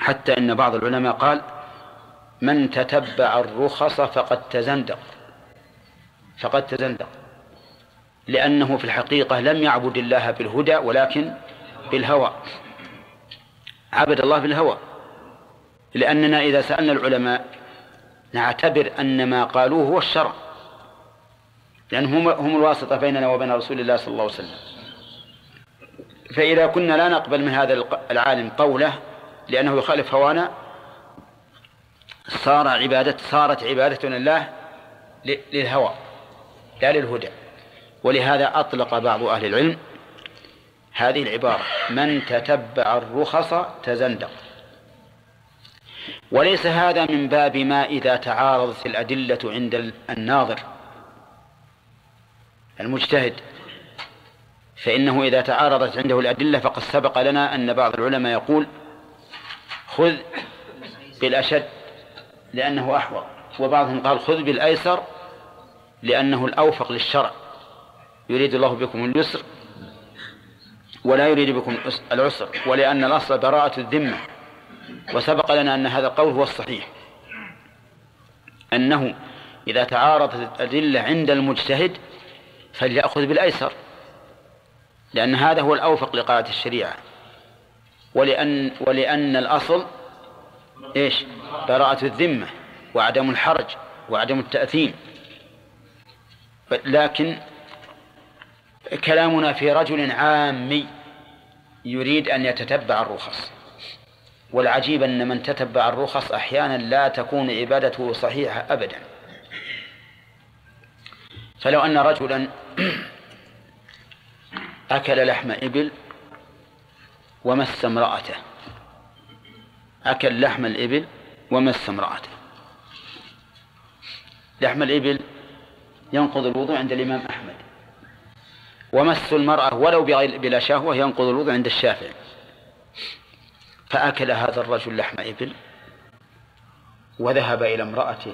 حتى إن بعض العلماء قال: من تتبع الرخص فقد تزندق، لأنه في الحقيقة لم يعبد الله بالهدى ولكن بالهوى، عبد الله بالهوى. لأننا إذا سألنا العلماء نعتبر أن ما قالوه هو الشرع، لأنهم هم الواسطة بيننا وبين رسول الله صلى الله عليه وسلم. فإذا كنا لا نقبل من هذا العالم قوله لأنه يخالف هوانا، صارت عبادة لله للهوى لا للهدى. ولهذا أطلق بعض أهل العلم هذه العبارة: من تتبع الرخص تزندق. وليس هذا من باب ما إذا تعارضت الأدلة عند الناظر المجتهد، فإنه إذا تعارضت عنده الأدلة فقد سبق لنا أن بعض العلماء يقول: خذ بالأشد لأنه أحوط، وبعضهم قال: خذ بالأيسر لأنه الأوفق للشرع، يريد الله بكم اليسر ولا يريد بكم العسر، ولأن الأصل براءة الذمة. وسبق لنا أن هذا القول هو الصحيح، أنه إذا تعارضت الأدلة عند المجتهد فليأخذ بالأيسر، لأن هذا هو الأوفق لقاعدة الشريعة، ولأن الأصل إيش؟ براءة الذمة وعدم الحرج وعدم التأثيم. لكن كلامنا في رجل عامي يريد أن يتتبع الرخص، والعجيب أن من تتبع الرخص أحيانا لا تكون عبادته صحيحة أبدا. فلو أن رجلا أكل لحم إبل ومس امرأته، أكل لحم الإبل ومس امرأته. لحم الإبل ينقض الوضوء عند الإمام أحمد، ومس المرأة ولو بلا شهوة ينقض الوضوء عند الشافعي. فأكل هذا الرجل لحم إبل وذهب إلى امرأته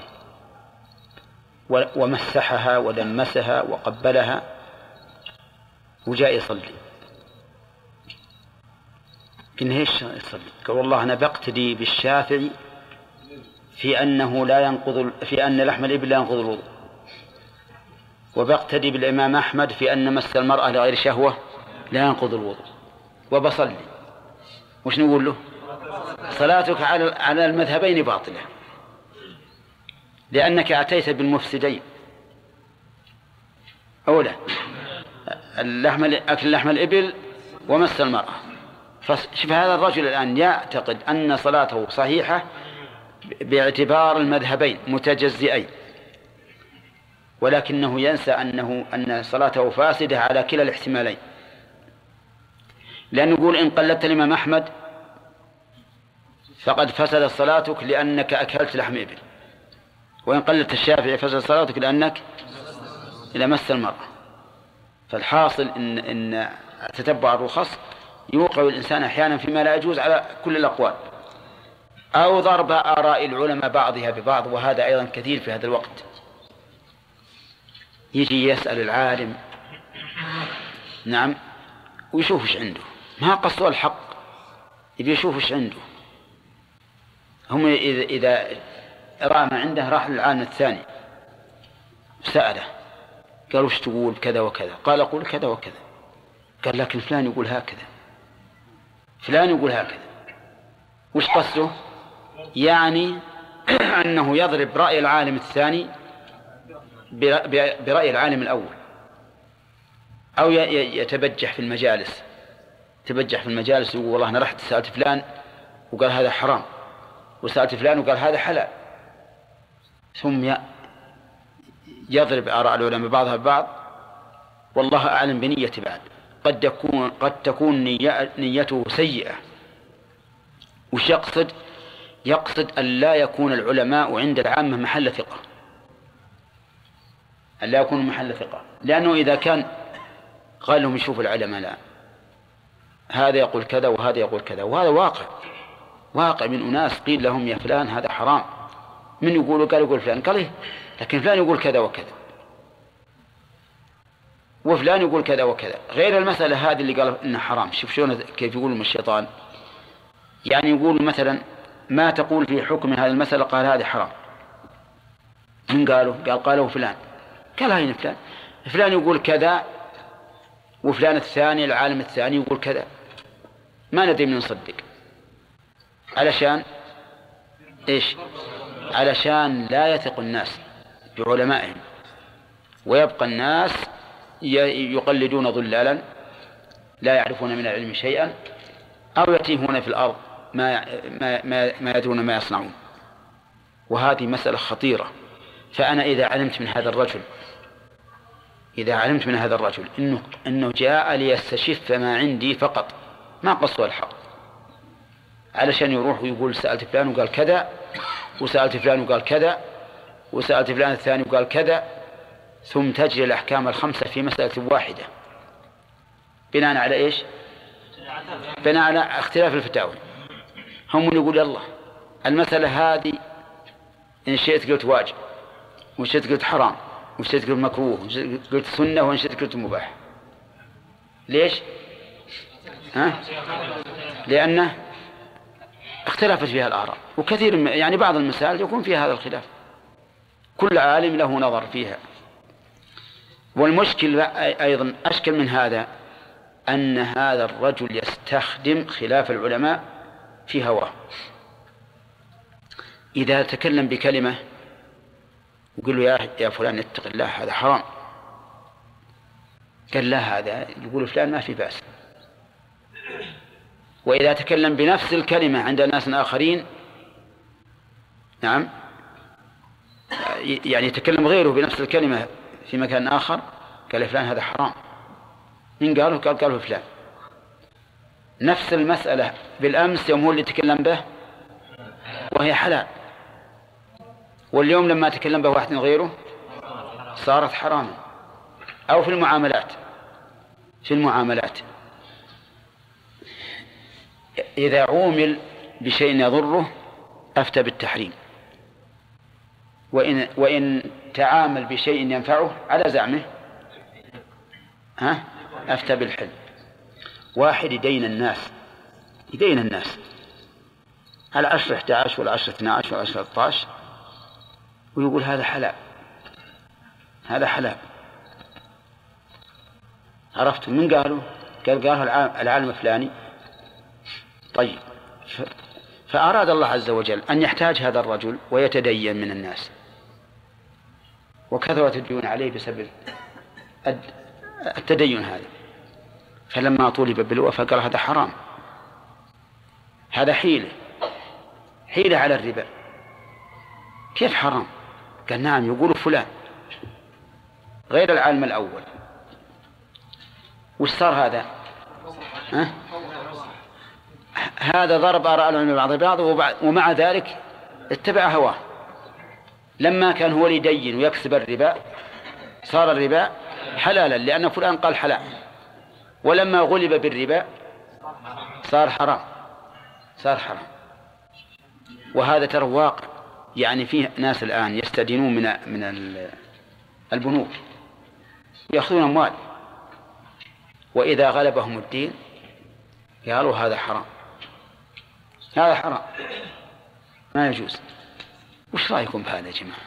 ومسحها ودمسها وقبلها وجاء يصلي. قلنا: ايش يصلي؟ قال: والله أنا بقتدي بالشافعي في أنه في أن لحم الإبل لا ينقض الوضوء، وبقتدي بالإمام أحمد في أن مس المرأة لغير شهوة لا ينقض الوضوء، وبصلي. وش نقول له؟ صلاتك على المذهبين باطلة، لأنك أتيت بالمفسدين. أولا أكل لحم الإبل ومس المرأة. فشوف هذا الرجل الآن يعتقد أن صلاته صحيحة باعتبار المذهبين متجزئين، ولكنه ينسى أن صلاته فاسدة على كلا الاحتمالين. لأنه يقول: إن قلدت الإمام أحمد فقد فسدت صلاتك لأنك أكلت لحم إبل، وإن قلدت الشافعي فسدت صلاتك لأنك مس المرأة. فالحاصل إن تتبع الرخص يوقع الإنسان أحيانا فيما لا يجوز على كل الأقوال، أو ضرب آراء العلماء بعضها ببعض، وهذا أيضا كثير في هذا الوقت. يجي يسأل العالم، نعم، ويشوف ايش عنده، ما قصده الحق، يبي يشوف ايش عنده. هم إذا رأى ما عنده راح للعالم الثاني سأله، قال: وش تقول كذا وكذا؟ قال: أقول كذا وكذا. قال: لكن فلان يقول هكذا، فلان يقول هكذا. وش قصده؟ يعني أنه يضرب رأي العالم الثاني برأي العالم الأول، أو يتبجح في المجالس، يقول: والله أنا رحت سألت فلان وقال هذا حرام، وسألت فلان وقال هذا حلال. ثم يضرب آراء العلماء بعضها ببعض، والله أعلم بنية بعد. قد تكون نيته سيئة. وش يقصد؟ يقصد أن لا يكون العلماء عند العامة محل ثقة، أن لا يكون محل ثقة. لأنه إذا كان قال لهم يشوف العلماء لا، هذا يقول كذا وهذا يقول كذا، وهذا واقع من أناس قيل لهم يا فلان هذا حرام، من يقول؟ قال يقول فلان، قال إيه؟ لكن فلان يقول كذا وكذا، وفلان يقول كذا وكذا، غير المسألة هذه اللي قال إنها حرام. شوف شلون كيف يقول الشيطان. يعني يقول مثلا ما تقول في حكم هذه المسألة؟ قال هذه حرام. من قاله؟ قاله فلان. قال هين فلان، فلان يقول كذا، وفلان الثاني العالم الثاني يقول كذا، ما ندري من نصدق. علشان إيش؟ علشان لا يثق الناس بعلمائهم، ويبقى الناس يقلدون ضلالا لا يعرفون من العلم شيئا، أو يتيهون في الأرض ما يدرون ما يصنعون. وهذه مسألة خطيرة. فأنا إذا علمت من هذا الرجل إنه جاء ليستشف ما عندي فقط، ما قصده الحق، علشان يروح ويقول سألت فلان وقال كذا، وسألت فلان وقال كذا، وسألت فلان الثاني وقال كذا، ثم تجري الأحكام الخمسة في مسألة واحدة بناء على إيش؟ بناء على اختلاف الفتاوى. هم يقول يلا المسألة هذه إن شئت قلت واجب، وإن شئت قلت حرام، وإن شئت قلت مكروه، وإن شئت قلت سنة، وإن شئت قلت مباح. ليش؟ لأنه اختلفت فيها الآراء، وكثير يعني بعض المسائل يكون فيها هذا الخلاف، كل عالم له نظر فيها. والمشكل أيضا أشكل من هذا أن هذا الرجل يستخدم خلاف العلماء في هواه. إذا تكلم بكلمة يقول له يا فلان اتق الله هذا حرام، قال لا هذا يقول فلان ما في بأس. وإذا تكلم بنفس الكلمة عند ناس آخرين، نعم، يعني يتكلم غيره بنفس الكلمة في مكان آخر، قال فلان هذا حرام. من قاله؟ قاله فلان. نفس المسألة بالأمس يوم هو اللي تكلم به وهي حلال، واليوم لما تكلم به واحد غيره صارت حراما. أو في المعاملات إذا عومل بشيء يضره أفتى بالتحريم، وإن تعامل بشيء ينفعه على زعمه أفتى بالحل. واحد يدين الناس على 10 11 ولا 10 12 ولا 10 13 ويقول هذا حلال. عرفت من قاله؟ قاله العالم الفلاني. طيب، فأراد الله عز وجل أن يحتاج هذا الرجل ويتدين من الناس، وكثرت الديون عليه بسبب التدين هذا. فلما طولب بالوفاء قال هذا حرام، هذا حيلة على الربا. كيف حرام؟ قال نعم، يقول فلان غير العالم الأول. وش صار هذا؟ هذا ضرب آراء العلماء بعض البعض، ومع ذلك اتبع هواه. لما كان هو يدين ويكسب الربا صار الربا حلالا لأن فلان قال حلال، ولما غلب بالربا صار حرام. وهذا ترى واقع، يعني فيه ناس الآن يستدينون من البنوك يأخذون أموال، وإذا غلبهم الدين قالوا هذا حرام ما يجوز. وش رأيكم بهذا يا جماعة؟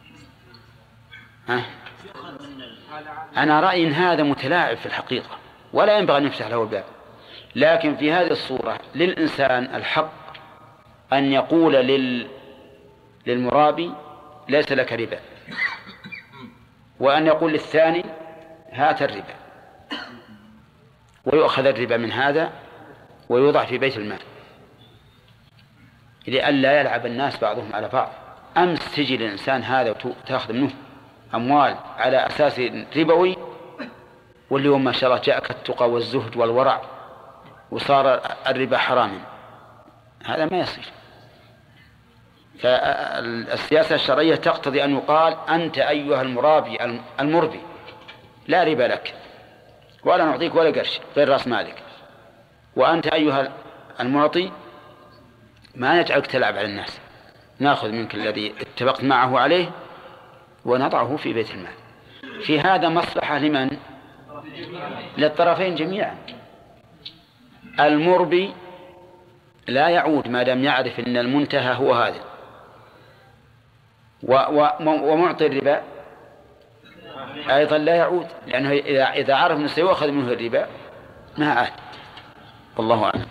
أنا رأيي إن هذا متلاعب في الحقيقة، ولا ينبغي أن يفتح له الباب. لكن في هذه الصورة للإنسان الحق أن يقول للمرابي ليس لك ربا، وأن يقول للثاني هات الربا، ويؤخذ الربا من هذا ويوضع في بيت المال، لئلا يلعب الناس بعضهم على بعض. أمس تجي للإنسان هذا وتأخذ منه أموال على أساس ربوي، واليوم ما شاء الله جاءك التقى والزهد والورع وصار الربا حراما. هذا ما يصير. فالسياسة الشرعية تقتضي أن يقال أنت أيها المرابي المربي لا ربا لك، ولا نعطيك ولا قرش غير رأس مالك، وأنت أيها المعطي ما نجعلك تلعب على الناس، نأخذ منك الذي اتفقت معه عليه ونضعه في بيت المال. في هذا مصلحة لمن؟ للطرفين جميعا. المربي لا يعود ما دام يعرف أن المنتهى هو هذا. ومعطي الربا أيضا لا يعود، لأنه إذا عرف أنه سيؤخذ منه الربا ما عاد. والله أعلم.